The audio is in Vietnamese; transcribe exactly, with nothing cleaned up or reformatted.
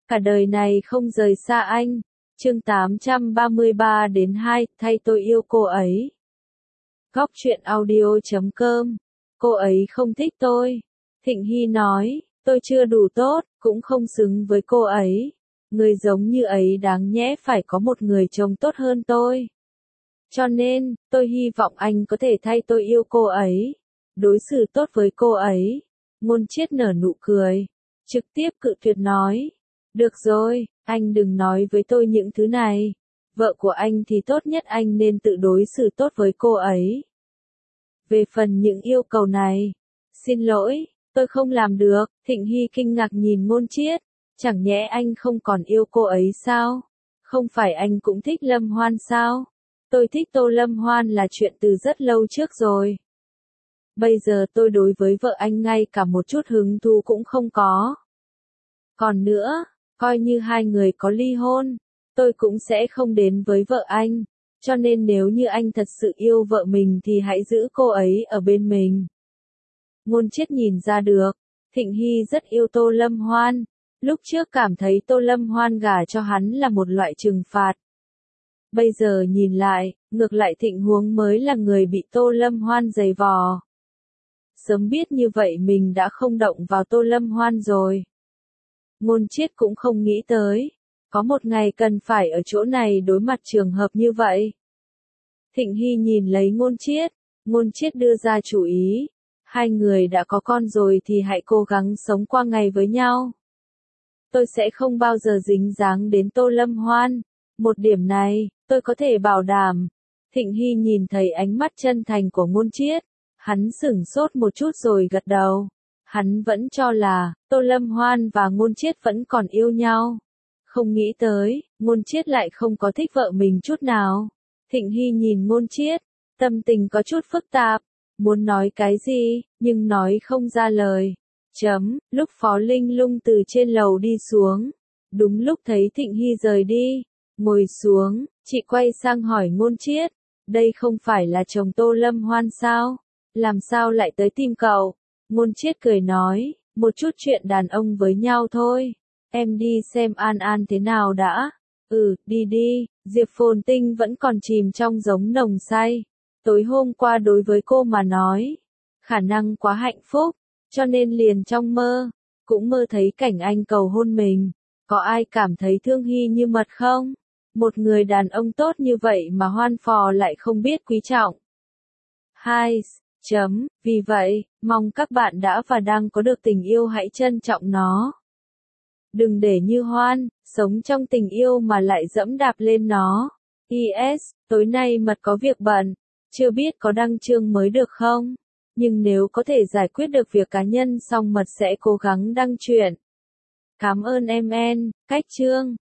Cả đời này không rời xa anh. Chương tám trăm ba mươi ba đến hai, thay tôi yêu cô ấy. Góc truyện audio chấm com. Cô ấy không thích tôi. Thịnh Hy nói, tôi chưa đủ tốt, cũng không xứng với cô ấy. Người giống như ấy đáng nhẽ phải có một người chồng tốt hơn tôi. Cho nên, tôi hy vọng anh có thể thay tôi yêu cô ấy. Đối xử tốt với cô ấy. Ngôn Chiết nở nụ cười. Trực tiếp cự tuyệt nói. Được rồi, anh đừng nói với tôi những thứ này. Vợ của anh thì tốt nhất anh nên tự đối xử tốt với cô ấy. Về phần những yêu cầu này, xin lỗi, tôi không làm được. Thịnh Hy kinh ngạc nhìn Ngôn Chiết. Chẳng nhẽ anh không còn yêu cô ấy sao? Không phải anh cũng thích Lâm Hoan sao? Tôi thích Tô Lâm Hoan là chuyện từ rất lâu trước rồi. Bây giờ tôi đối với vợ anh ngay cả một chút hứng thú cũng không có. Còn nữa, coi như hai người có ly hôn, tôi cũng sẽ không đến với vợ anh. Cho nên nếu như anh thật sự yêu vợ mình thì hãy giữ cô ấy ở bên mình. Ngôn Chiết nhìn ra được, Thịnh Hy rất yêu Tô Lâm Hoan. Lúc trước cảm thấy Tô Lâm Hoan gả cho hắn là một loại trừng phạt. Bây giờ nhìn lại, ngược lại Thịnh Huống mới là người bị Tô Lâm Hoan giày vò. Sớm biết như vậy mình đã không động vào Tô Lâm Hoan rồi. Ngôn Chiết cũng không nghĩ tới, có một ngày cần phải ở chỗ này đối mặt trường hợp như vậy. Thịnh Hy nhìn lấy Ngôn Chiết, Ngôn Chiết đưa ra chủ ý, hai người đã có con rồi thì hãy cố gắng sống qua ngày với nhau. Tôi sẽ không bao giờ dính dáng đến Tô Lâm Hoan, một điểm này, tôi có thể bảo đảm. Thịnh Hy nhìn thấy ánh mắt chân thành của Ngôn Chiết, hắn sửng sốt một chút rồi gật đầu. Hắn vẫn cho là, Tô Lâm Hoan và Ngôn Chiết vẫn còn yêu nhau. Không nghĩ tới, Ngôn Chiết lại không có thích vợ mình chút nào. Thịnh Hy nhìn Ngôn Chiết, tâm tình có chút phức tạp, muốn nói cái gì, nhưng nói không ra lời. Chấm, lúc Phó Linh Lung từ trên lầu đi xuống. Đúng lúc thấy Thịnh Hy rời đi, ngồi xuống, chị quay sang hỏi Ngôn Chiết, đây không phải là chồng Tô Lâm Hoan sao? Làm sao lại tới tìm cậu? Ngôn Chiết cười nói, một chút chuyện đàn ông với nhau thôi. Em đi xem An An thế nào đã. Ừ, đi đi. Diệp Phồn Tinh vẫn còn chìm trong giống nồng say. Tối hôm qua đối với cô mà nói, khả năng quá hạnh phúc, cho nên liền trong mơ, cũng mơ thấy cảnh anh cầu hôn mình. Có ai cảm thấy thương Hy như mật không? Một người đàn ông tốt như vậy mà Hoan phò lại không biết quý trọng. Hai. Chấm, vì vậy, mong các bạn đã và đang có được tình yêu hãy trân trọng nó. Đừng để như Hoan, sống trong tình yêu mà lại dẫm đạp lên nó. i ét, tối nay mật có việc bận, chưa biết có đăng chương mới được không? Nhưng nếu có thể giải quyết được việc cá nhân xong mật sẽ cố gắng đăng chuyện. Cảm ơn em en, cách chương.